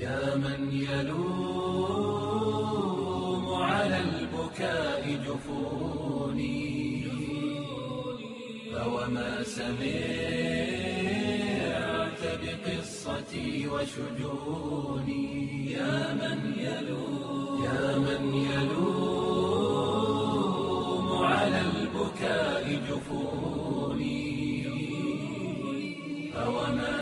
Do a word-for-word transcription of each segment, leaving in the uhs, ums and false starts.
يا من يلوم على البكاء جفوني فوما سمعت بقصتي وشجوني يا من يلوم يا من يلوم على البكاء جفوني فوما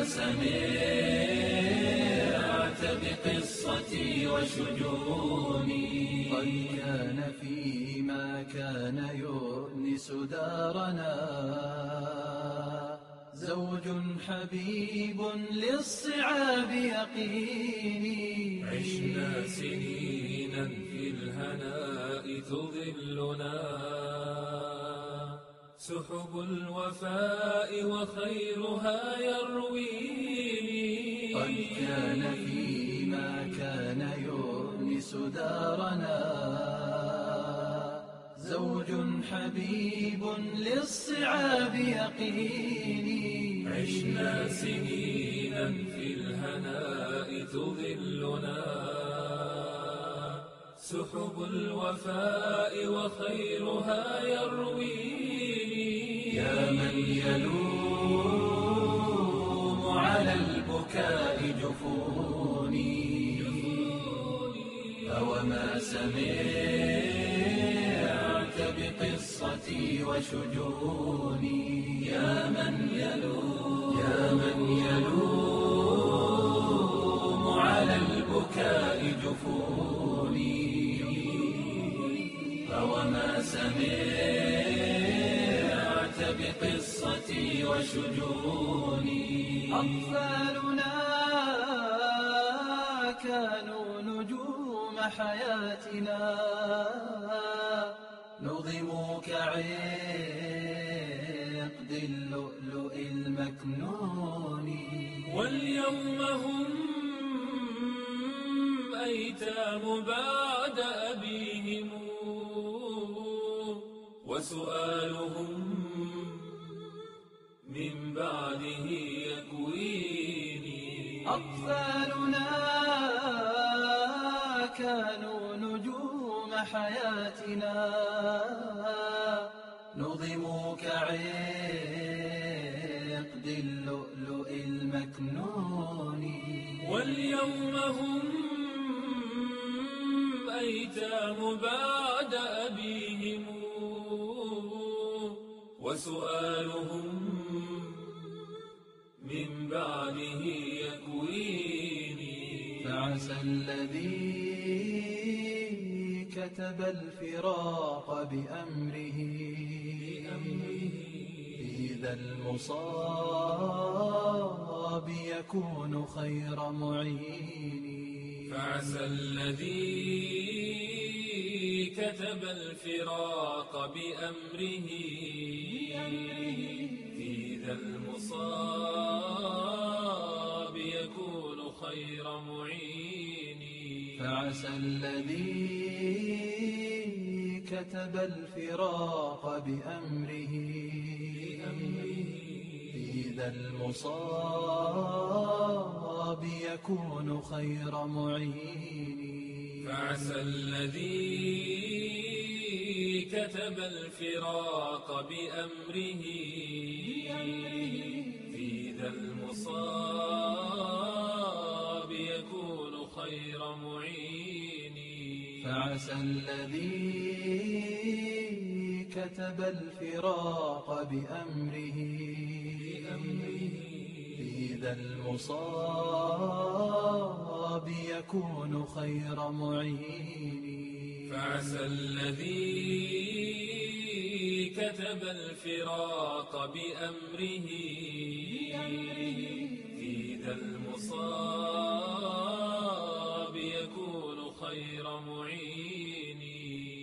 سمعت بقصتي وشجوني قد كان فيما كان يؤنس دارنا زوج حبيب للصعاب يقيني عشنا سنينا في الهناء تظلنا سحب الوفاء وخيرها يرويني قد كان فيما كان يؤنس دارنا زوج حبيب للصعاب يقيني عشنا سنينا في الهناء تظلنا سحب الوفاء وخيرها يرويني يا من يلوم على البكاء جفوني فوما سمعت بقصتي وشجوني يا من يلوم يا من يلوم على البكاء جفوني فوما سمعت بقصتي وشجوني أطفالنا كانوا نجوم حياتنا نظموا كعقد اللؤلؤ المكنون واليوم هم أيتام بعد أبيهم وسؤالهم من بعده يكويني أطفالنا كانوا نجوم حياتنا نظموا كعقد اللؤلؤ المكنون واليوم هم أيتام بعد أبيهم وسؤالهم من بعده يكويني فعسى الذي كتب الفراق بأمره في ذا المصاب يكون خير معين فعسى الذي كتب الفراق بأمره في ذا المصاب يكون خير معين فعسى الذي كتب الفراق بأمره في ذا المصاب يكون خير معين فعسى الذي كتب الفراق بأمره في ذا المصاب يكون خير معين فعسى الذي كتب الفراق بأمره في ذا المصاب يكون خير معين فعسى الذي كتب الفراق بأمره في ذا المصاب يكون خير معين